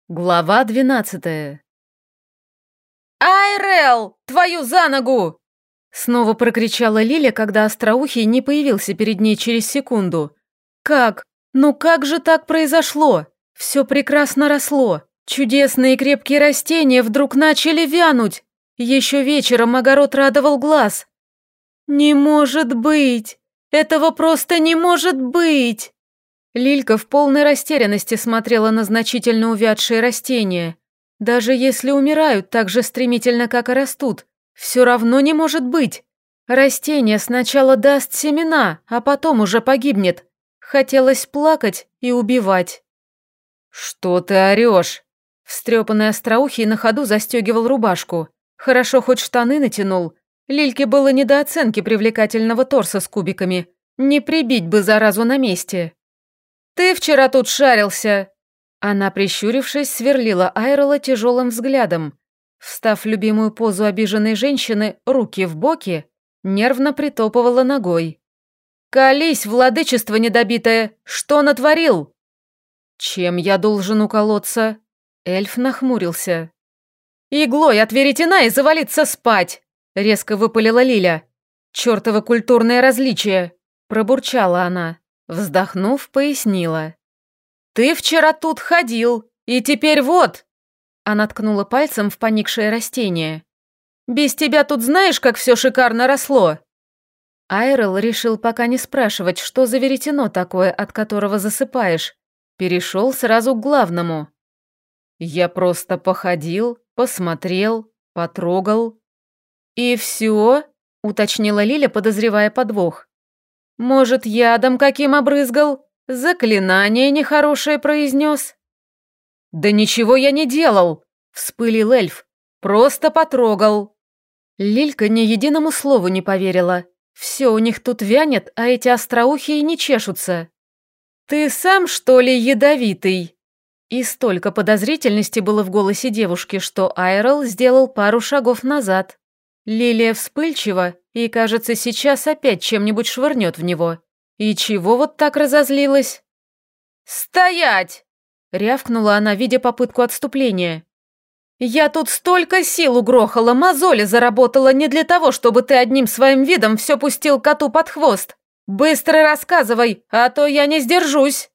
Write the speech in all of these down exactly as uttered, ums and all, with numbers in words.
Глава двенадцатая. «Айрел, твою за ногу!» Снова прокричала Лиля, когда Остроухий не появился перед ней через секунду. «Как? Ну как же так произошло? Все прекрасно росло. Чудесные крепкие растения вдруг начали вянуть. Еще вечером огород радовал глаз. Не может быть! Этого просто не может быть!» Лилька в полной растерянности смотрела на значительно увядшие растения. Даже если умирают так же стремительно, как и растут, все равно не может быть. Растение сначала даст семена, а потом уже погибнет. Хотелось плакать и убивать. «Что ты орешь?» Встрепанный Остроухий на ходу застегивал рубашку. Хорошо хоть штаны натянул. Лильке было не до оценки привлекательного торса с кубиками. Не прибить бы заразу на месте. «Ты вчера тут шарился!» Она, прищурившись, сверлила Айрела тяжелым взглядом. Встав в любимую позу обиженной женщины, руки в боки, нервно притопывала ногой. «Колись, владычество недобитое! Что натворил?» «Чем я должен уколоться?» Эльф нахмурился. «Иглой от веретена и завалиться спать!» Резко выпалила Лиля. «Чёртово культурное различие!» Пробурчала она. Вздохнув, пояснила. «Ты вчера тут ходил, и теперь вот!» Она ткнула пальцем в поникшее растение. «Без тебя тут знаешь, как все шикарно росло?» Айрел решил пока не спрашивать, что за веретено такое, от которого засыпаешь. Перешел сразу к главному. «Я просто походил, посмотрел, потрогал». «И все?» — уточнила Лиля, подозревая подвох. «Может, ядом каким обрызгал? Заклинание нехорошее произнес?» «Да ничего я не делал!» — вспылил эльф. «Просто потрогал». Лилька ни единому слову не поверила. Все у них тут вянет, а эти остроухие не чешутся. «Ты сам, что ли, ядовитый?» И столько подозрительности было в голосе девушки, что Айрел сделал пару шагов назад. Лилия вспыльчива и, кажется, сейчас опять чем-нибудь швырнет в него. И чего вот так разозлилась? «Стоять!» — рявкнула она, видя попытку отступления. «Я тут столько сил угрохала, мозоли заработала не для того, чтобы ты одним своим видом все пустил коту под хвост. Быстро рассказывай, а то я не сдержусь».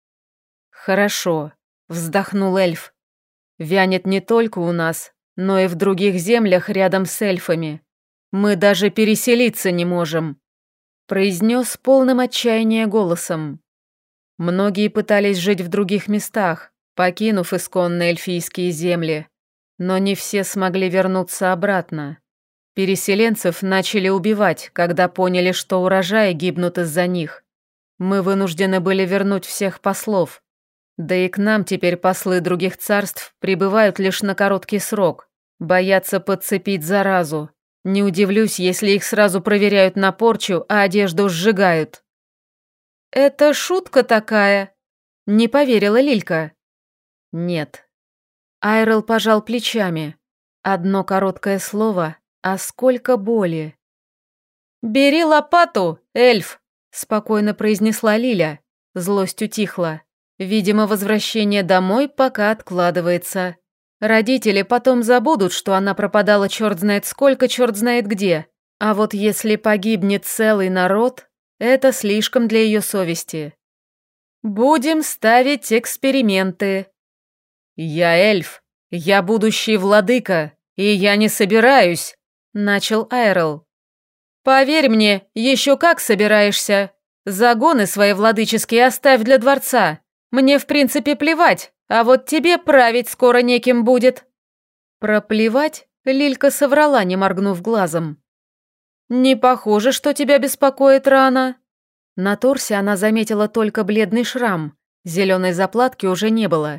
«Хорошо», — вздохнул эльф. «Вянет не только у нас, но и в других землях рядом с эльфами. Мы даже переселиться не можем», — произнес полным отчаяния голосом. Многие пытались жить в других местах, покинув исконные эльфийские земли, но не все смогли вернуться обратно. Переселенцев начали убивать, когда поняли, что урожаи гибнут из-за них. Мы вынуждены были вернуть всех послов. Да и к нам теперь послы других царств прибывают лишь на короткий срок, боятся подцепить заразу. Не удивлюсь, если их сразу проверяют на порчу, а одежду сжигают. «Это шутка такая?» — не поверила Лилька. «Нет». Айрел пожал плечами. Одно короткое слово, а сколько боли. «Бери лопату, эльф!» — спокойно произнесла Лиля. Злость утихла. Видимо, возвращение домой пока откладывается. Родители потом забудут, что она пропадала черт знает сколько, черт знает где. А вот если погибнет целый народ, это слишком для ее совести. Будем ставить эксперименты. «Я эльф, я будущий владыка, и я не собираюсь», — начал Айрел. «Поверь мне, еще как собираешься. Загоны свои владыческие оставь для дворца. Мне, в принципе, плевать, а вот тебе править скоро неким будет». «Проплевать?» — Лилька соврала, не моргнув глазом. «Не похоже, что тебя беспокоит рана». На торсе она заметила только бледный шрам, зеленой заплатки уже не было.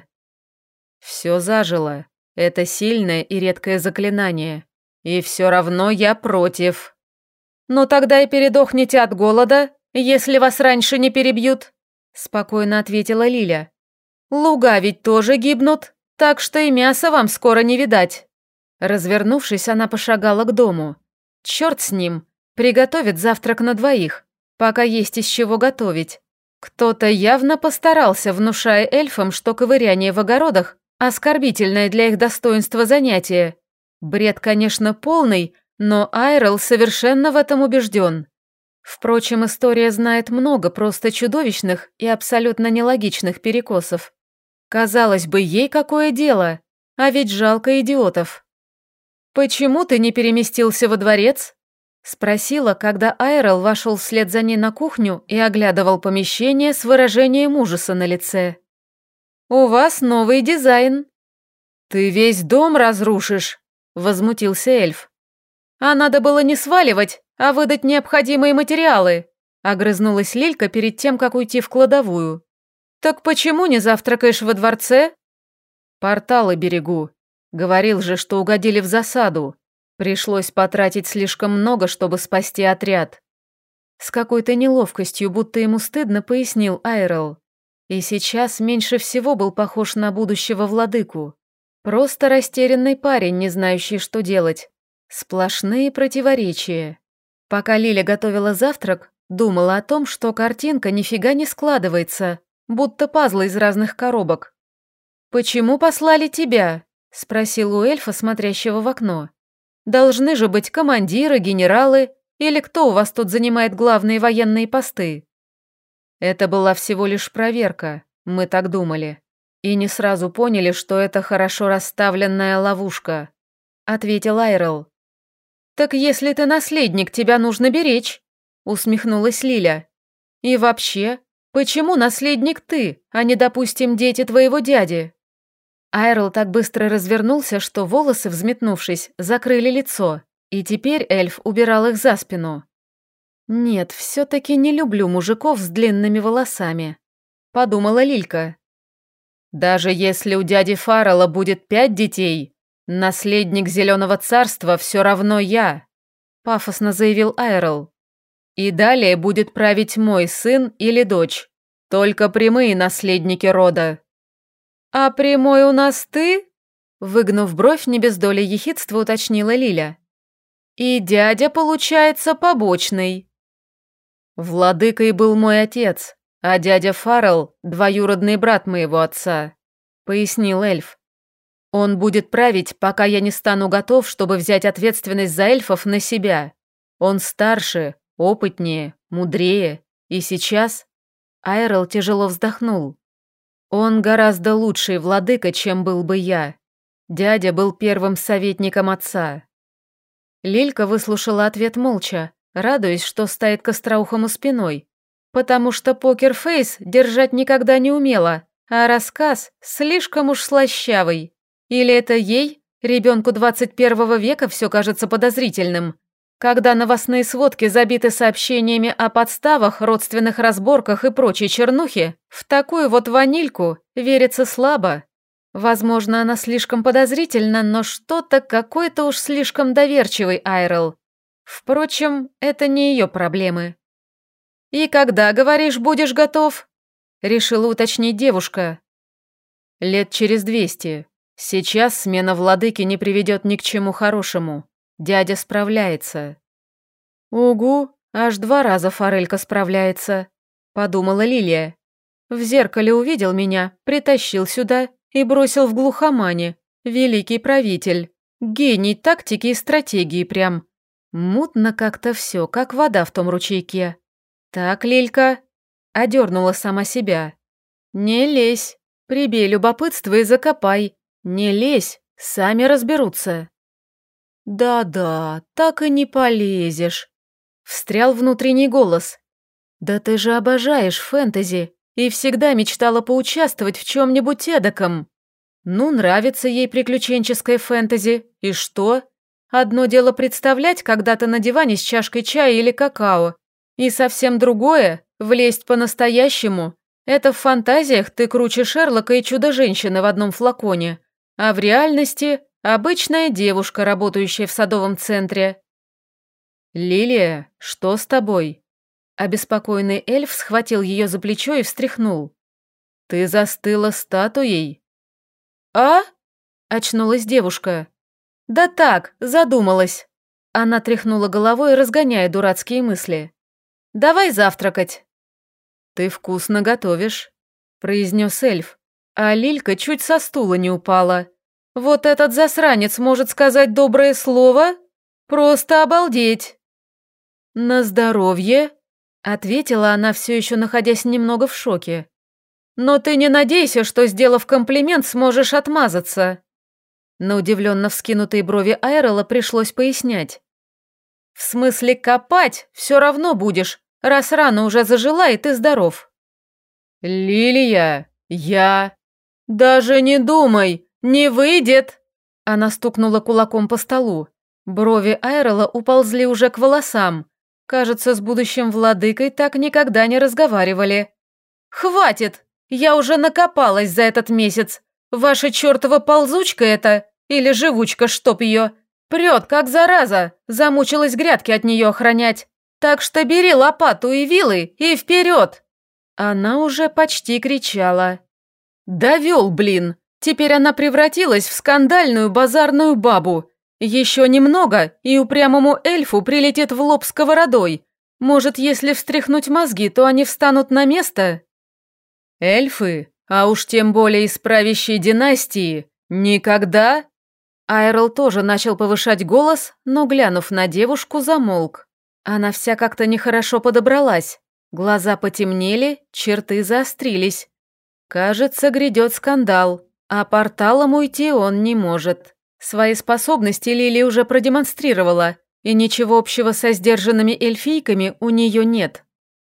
«Все зажило. Это сильное и редкое заклинание. И все равно я против». «Ну тогда и передохните от голода, если вас раньше не перебьют», — спокойно ответила Лиля. «Луга ведь тоже гибнут, так что и мяса вам скоро не видать». Развернувшись, она пошагала к дому. Черт с ним, приготовит завтрак на двоих, пока есть из чего готовить. Кто-то явно постарался, внушая эльфам, что ковыряние в огородах Оскорбительное для их достоинства занятие. Бред, конечно, полный, но Айрел совершенно в этом убежден. Впрочем, история знает много просто чудовищных и абсолютно нелогичных перекосов. Казалось бы, ей какое дело, а ведь жалко идиотов. «Почему ты не переместился во дворец?» — спросила, когда Айрел вошел вслед за ней на кухню и оглядывал помещение с выражением ужаса на лице. «У вас новый дизайн». «Ты весь дом разрушишь», — возмутился эльф. «А надо было не сваливать, а выдать необходимые материалы», — огрызнулась Лилька перед тем, как уйти в кладовую. «Так почему не завтракаешь во дворце?» «Порталы берегу. Говорил же, что угодили в засаду. Пришлось потратить слишком много, чтобы спасти отряд». С какой-то неловкостью, будто ему стыдно, пояснил Айрел. И сейчас меньше всего был похож на будущего владыку. Просто растерянный парень, не знающий, что делать. Сплошные противоречия. Пока Лиля готовила завтрак, думала о том, что картинка нифига не складывается, будто пазлы из разных коробок. «Почему послали тебя?» — спросил у эльфа, смотрящего в окно. «Должны же быть командиры, генералы, или кто у вас тут занимает главные военные посты?» Это была всего лишь проверка, мы так думали. И не сразу поняли, что это хорошо расставленная ловушка, ответил Айрел. «Так если ты наследник, тебя нужно беречь», — усмехнулась Лиля. «И вообще, почему наследник ты, а не, допустим, дети твоего дяди?» Айрел так быстро развернулся, что волосы, взметнувшись, закрыли лицо, и теперь эльф убирал их за спину. «Нет, все-таки не люблю мужиков с длинными волосами», — подумала Лилька. «Даже если у дяди Фаррелла будет пять детей, наследник Зеленого Царства все равно я», — пафосно заявил Айрел. «И далее будет править мой сын или дочь, только прямые наследники рода». «А прямой у нас ты?» — выгнув бровь, не без доли ехидства уточнила Лиля. «И дядя, получается, побочный». «Владыкой был мой отец, а дядя Фаррелл — двоюродный брат моего отца», — пояснил эльф. «Он будет править, пока я не стану готов, чтобы взять ответственность за эльфов на себя. Он старше, опытнее, мудрее, и сейчас...» Айрел тяжело вздохнул. «Он гораздо лучший владыка, чем был бы я. Дядя был первым советником отца». Лилька выслушала ответ молча, радуясь, что стоит к Остроухому спиной, потому что покерфейс держать никогда не умела, а рассказ слишком уж слащавый. Или это ей, ребенку двадцать первого века, все кажется подозрительным, когда новостные сводки забиты сообщениями о подставах, родственных разборках и прочей чернухе, в такую вот ванильку верится слабо. Возможно, она слишком подозрительна, но что-то какой-то уж слишком доверчивый Айрел. Впрочем, это не ее проблемы. «И когда, говоришь, будешь готов?» — решила уточнить девушка. «Лет через двести. Сейчас смена владыки не приведет ни к чему хорошему. Дядя справляется». «Угу, аж два раза Форелька справляется», — подумала Лилия. «В зеркале увидел меня, притащил сюда и бросил в глухомане. Великий правитель. Гений тактики и стратегии прям. Мутно как-то все, как вода в том ручейке. Так, Лилька», — одернула сама себя. «Не лезь, прибей любопытство и закопай. Не лезь, сами разберутся». «Да-да, так и не полезешь», — встрял внутренний голос. «Да ты же обожаешь фэнтези и всегда мечтала поучаствовать в чем-нибудь эдаком. Ну, нравится ей приключенческое фэнтези, и что? Одно дело представлять, когда ты на диване с чашкой чая или какао, и совсем другое — влезть по-настоящему. Это в фантазиях ты круче Шерлока и Чудо-женщины в одном флаконе, а в реальности обычная девушка, работающая в садовом центре». «Лилия, что с тобой?» Обеспокоенный эльф схватил ее за плечо и встряхнул. «Ты застыла статуей?» «А?» — очнулась девушка. «Да так, задумалась». Она тряхнула головой, разгоняя дурацкие мысли. «Давай завтракать». «Ты вкусно готовишь», — произнес эльф. А Лилька чуть со стула не упала. Вот этот засранец может сказать доброе слово? Просто обалдеть. На здоровье, ответила она, все еще находясь немного в шоке. Но ты не надейся, что, сделав комплимент, сможешь отмазаться. На удивленно вскинутые брови Айрела пришлось пояснять. В смысле, копать все равно будешь, раз рана уже зажила и ты здоров. Лилия, я... Даже не думай, не выйдет. Она стукнула кулаком по столу. Брови Айрела уползли уже к волосам. Кажется, с будущим владыкой так никогда не разговаривали. «Хватит! Я уже накопалась за этот месяц. Ваша чертова ползучка это, или живучка, чтоб ее, прет, как зараза, замучилась грядки от нее охранять. Так что бери лопату и вилы и вперед!» Она уже почти кричала. «Довел, блин! Теперь она превратилась в скандальную базарную бабу. Еще немного, и упрямому эльфу прилетит в лоб сковородой. Может, если встряхнуть мозги, то они встанут на место?» «Эльфы, а уж тем более из правящей династии, никогда?» Айрел тоже начал повышать голос, но, глянув на девушку, замолк. Она вся как-то нехорошо подобралась. Глаза потемнели, черты заострились. Кажется, грядет скандал, а порталом уйти он не может. Свои способности Лили уже продемонстрировала, и ничего общего со сдержанными эльфийками у нее нет.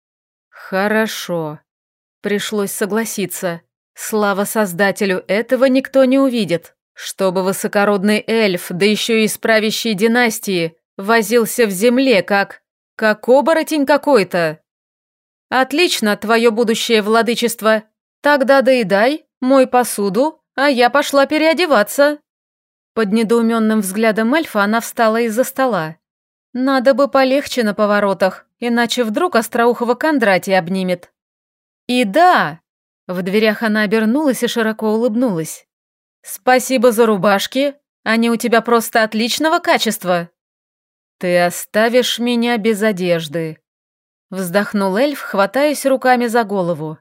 Хорошо. Пришлось согласиться. Слава создателю, этого никто не увидит. Чтобы высокородный эльф, да еще и из правящей династии, возился в земле, как... как оборотень какой-то. Отлично, твое будущее владычество. Тогда доедай, мой посуду, а я пошла переодеваться. Под недоуменным взглядом эльфа она встала из-за стола. Надо бы полегче на поворотах, иначе вдруг остроухого Кондратия обнимет. И да, в дверях она обернулась и широко улыбнулась. Спасибо за рубашки, они у тебя просто отличного качества. Ты оставишь меня без одежды. Вздохнул эльф, хватаясь руками за голову.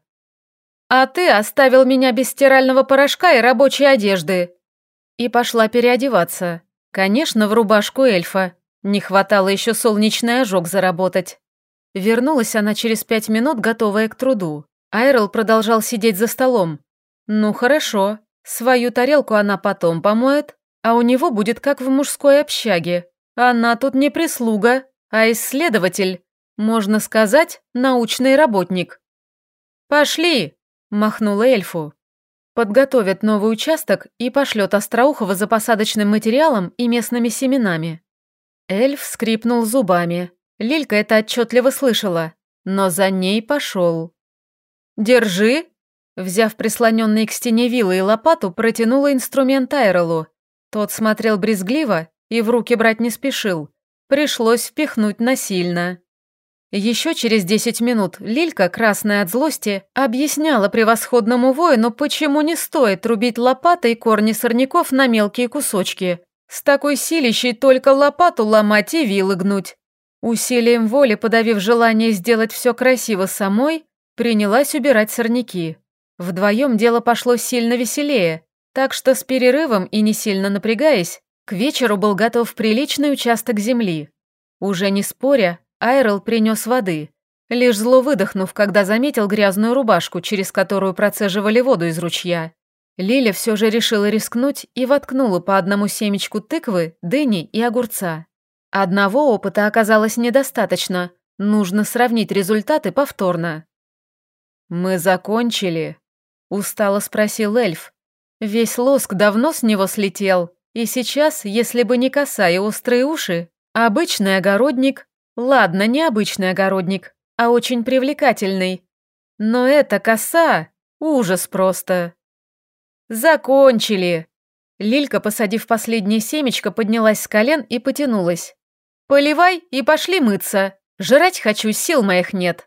А ты оставил меня без стирального порошка и рабочей одежды. И пошла переодеваться. Конечно, в рубашку эльфа. Не хватало еще солнечный ожог заработать. Вернулась она через пять минут, готовая к труду. Айрел продолжал сидеть за столом. Ну хорошо, свою тарелку она потом помоет, а у него будет как в мужской общаге. Она тут не прислуга, а исследователь. Можно сказать, научный работник. «Пошли!» – махнула эльфу. Подготовят новый участок и пошлет Остроухова за посадочным материалом и местными семенами. Эльф скрипнул зубами. Лилька это отчетливо слышала, но за ней пошел. «Держи!» Взяв прислоненные к стене вилы и лопату, протянула инструмент Айрелу. Тот смотрел брезгливо и в руки брать не спешил. Пришлось впихнуть насильно. Еще через десять минут Лилька, красная от злости, объясняла превосходному воину, почему не стоит рубить лопатой корни сорняков на мелкие кусочки. С такой силищей только лопату ломать и вилы гнуть. Усилием воли, подавив желание сделать все красиво самой, принялась убирать сорняки. Вдвоем дело пошло сильно веселее, так что с перерывом и не сильно напрягаясь, к вечеру был готов приличный участок земли. Уже не споря, Айрел принес воды, лишь зло выдохнув, когда заметил грязную рубашку, через которую процеживали воду из ручья. Лиля все же решила рискнуть и воткнула по одному семечку тыквы, дыни и огурца. Одного опыта оказалось недостаточно, нужно сравнить результаты повторно. «Мы закончили?» – устало спросил эльф. Весь лоск давно с него слетел, и сейчас, если бы не коса и острые уши, обычный огородник... Ладно, не обычный огородник, а очень привлекательный. Но эта коса – ужас просто. Закончили. Лилька, посадив последнее семечко, поднялась с колен и потянулась. Поливай и пошли мыться. Жрать хочу, сил моих нет.